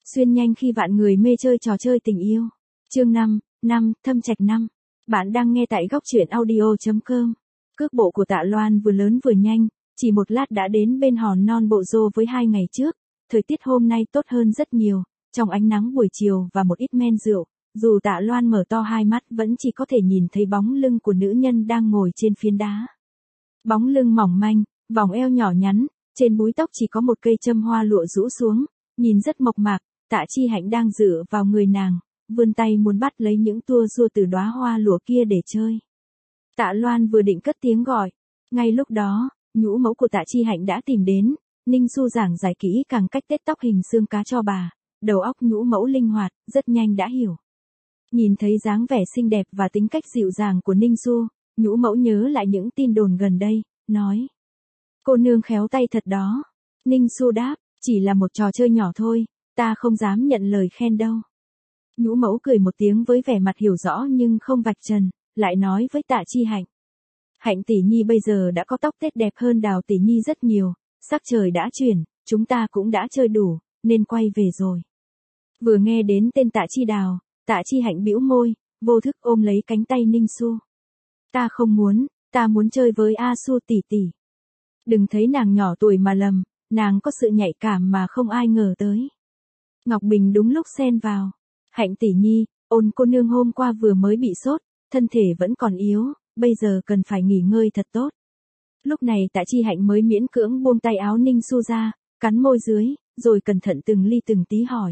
Xuyên nhanh khi vạn người mê chơi trò chơi tình yêu. Chương 5, Thâm Trạch 5. Bạn đang nghe tại góc truyện audio.com. Cước bộ của Tạ Loan vừa lớn vừa nhanh, chỉ một lát đã đến bên hòn non Bộ Dô với 2 ngày trước. Thời tiết hôm nay tốt hơn rất nhiều, trong ánh nắng buổi chiều và một ít men rượu, dù Tạ Loan mở to hai mắt vẫn chỉ có thể nhìn thấy bóng lưng của nữ nhân đang ngồi trên phiến đá. Bóng lưng mỏng manh, vòng eo nhỏ nhắn, trên búi tóc chỉ có một cây châm hoa lụa rũ xuống, nhìn rất mộc mạc. Tạ Chi Hạnh đang dựa vào người nàng, vươn tay muốn bắt lấy những tua rua từ đóa hoa lụa kia để chơi. Tạ Loan vừa định cất tiếng gọi, ngay lúc đó, nhũ mẫu của Tạ Chi Hạnh đã tìm đến. Ninh Xu giảng giải kỹ càng cách tết tóc hình xương cá cho bà, đầu óc nhũ mẫu linh hoạt, rất nhanh đã hiểu. Nhìn thấy dáng vẻ xinh đẹp và tính cách dịu dàng của Ninh Xu, nhũ mẫu nhớ lại những tin đồn gần đây, nói: cô nương khéo tay thật đó. Ninh Xu đáp: chỉ là một trò chơi nhỏ thôi, ta không dám nhận lời khen đâu. Nhũ mẫu cười một tiếng với vẻ mặt hiểu rõ nhưng không vạch trần, lại nói với Tạ Chi Hạnh: Hạnh tỷ nhi bây giờ đã có tóc tết đẹp hơn Đào tỷ nhi rất nhiều, sắc trời đã chuyển, chúng ta cũng đã chơi đủ, nên quay về rồi. Vừa nghe đến tên Tạ Chi Đào, Tạ Chi Hạnh bĩu môi, vô thức ôm lấy cánh tay Ninh Xu. Ta không muốn, ta muốn chơi với A Xu tỷ tỷ. Đừng thấy nàng nhỏ tuổi mà lầm, nàng có sự nhạy cảm mà không ai ngờ tới. Ngọc Bình đúng lúc xen vào: Hạnh tỷ nhi, Ôn cô nương hôm qua vừa mới bị sốt, thân thể vẫn còn yếu, bây giờ cần phải nghỉ ngơi thật tốt. Lúc này Tạ Chi Hạnh mới miễn cưỡng buông tay áo Ninh Xu ra, cắn môi dưới, rồi cẩn thận từng ly từng tí hỏi: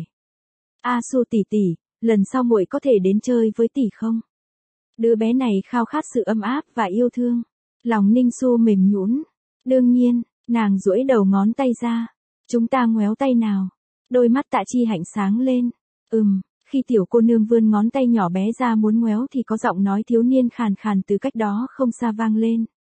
A Xu tỷ tỷ, lần sau muội có thể đến chơi với tỷ không? Đứa bé này khao khát sự ấm áp và yêu thương. Lòng Ninh Xu mềm nhũn. Đương nhiên, nàng duỗi đầu ngón tay ra. Chúng ta ngoéo tay nào. Đôi mắt Tạ Chi Hạnh sáng lên. Khi tiểu cô nương vươn ngón tay nhỏ bé ra muốn ngoéo thì có giọng nói thiếu niên khàn khàn từ cách đó không xa vang lên.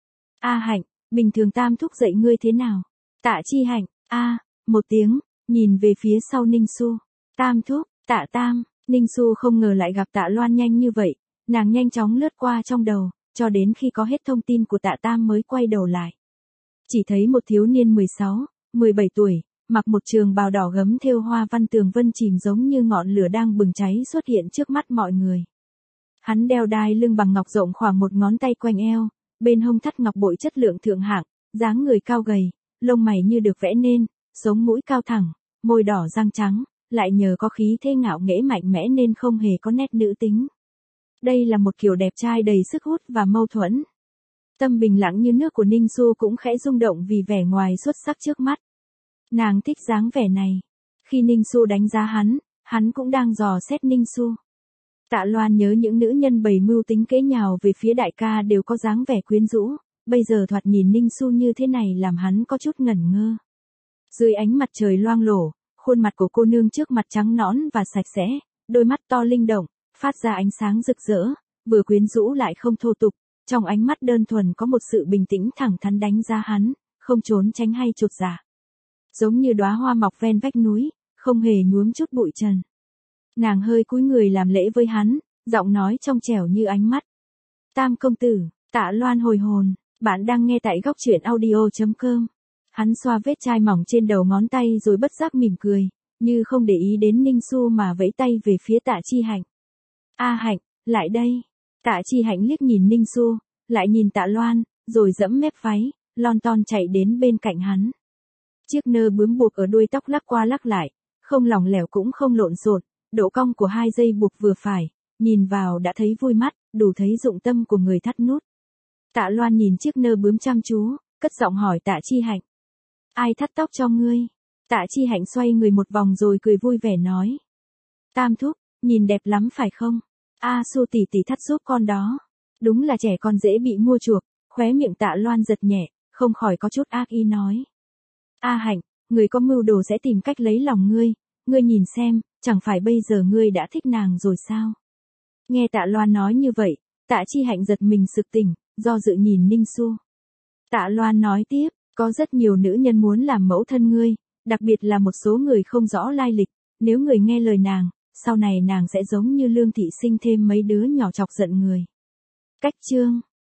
A Hạnh, bình thường Tam thúc dạy ngươi thế nào? Tạ Chi Hạnh, một tiếng, nhìn về phía sau Ninh Xu. Tam thúc, Tạ Tam. Ninh Xu không ngờ lại gặp Tạ Loan nhanh như vậy, nàng nhanh chóng lướt qua trong đầu, cho đến khi có hết thông tin của Tạ Tam mới quay đầu lại. Chỉ thấy một thiếu niên 16, 17 tuổi, mặc một trường bào đỏ gấm thêu hoa văn tường vân chìm giống như ngọn lửa đang bừng cháy xuất hiện trước mắt mọi người. Hắn đeo đai lưng bằng ngọc rộng khoảng một ngón tay quanh eo, bên hông thắt ngọc bội chất lượng thượng hạng, dáng người cao gầy, lông mày như được vẽ nên, sống mũi cao thẳng, môi đỏ răng trắng, lại nhờ có khí thế ngạo nghễ mạnh mẽ nên không hề có nét nữ tính. Đây là một kiểu đẹp trai đầy sức hút và mâu thuẫn. Tâm bình lặng như nước của Ninh Xu cũng khẽ rung động vì vẻ ngoài xuất sắc trước mắt. Nàng thích dáng vẻ này. Khi Ninh Xu đánh giá hắn cũng đang dò xét Ninh Xu. Tạ Loan nhớ những nữ nhân bày mưu tính kế nhào về phía đại ca đều có dáng vẻ quyến rũ, bây giờ thoạt nhìn Ninh Xu như thế này làm hắn có chút ngẩn ngơ. Dưới ánh mặt trời loang lổ, khuôn mặt của cô nương trước mặt trắng nõn và sạch sẽ, đôi mắt to linh động, phát ra ánh sáng rực rỡ, vừa quyến rũ lại không thô tục, trong ánh mắt đơn thuần có một sự bình tĩnh thẳng thắn đánh giá hắn, không trốn tránh hay chột dạ. Giống như đóa hoa mọc ven vách núi, không hề nhuốm chút bụi trần. Nàng hơi cúi người làm lễ với hắn, giọng nói trong trẻo như ánh mắt. Tam công tử. Tạ Loan hồi hồn, bạn đang nghe tại góc truyện audio.com. Hắn xoa vết chai mỏng trên đầu ngón tay rồi bất giác mỉm cười, như không để ý đến Ninh Xu mà vẫy tay về phía Tạ Chi Hạnh. A Hạnh, lại đây. Tạ Chi Hạnh liếc nhìn Ninh Xu, lại nhìn Tạ Loan, rồi giẫm mép váy, lon ton chạy đến bên cạnh hắn. Chiếc nơ bướm buộc ở đuôi tóc lắc qua lắc lại, không lỏng lẻo cũng không lộn xộn, độ cong của hai dây buộc vừa phải, nhìn vào đã thấy vui mắt, đủ thấy dụng tâm của người thắt nút. Tạ Loan nhìn chiếc nơ bướm chăm chú, cất giọng hỏi Tạ Chi Hạnh. Ai thắt tóc cho ngươi? Tạ Chi Hạnh xoay người một vòng rồi cười vui vẻ nói. Tam thúc, nhìn đẹp lắm phải không? A Xu tỷ tỷ thắt giúp con đó. Đúng là trẻ con dễ bị mua chuộc, khóe miệng Tạ Loan giật nhẹ, không khỏi có chút ác ý nói. A Hạnh, người có mưu đồ sẽ tìm cách lấy lòng ngươi nhìn xem, chẳng phải bây giờ ngươi đã thích nàng rồi sao? Nghe Tạ Loan nói như vậy, Tạ Chi Hạnh giật mình sực tỉnh, do dự nhìn Ninh Xu. Tạ Loan nói tiếp, có rất nhiều nữ nhân muốn làm mẫu thân ngươi, đặc biệt là một số người không rõ lai lịch, nếu người nghe lời nàng, sau này nàng sẽ giống như Lương Thị sinh thêm mấy đứa nhỏ chọc giận người. Cách chương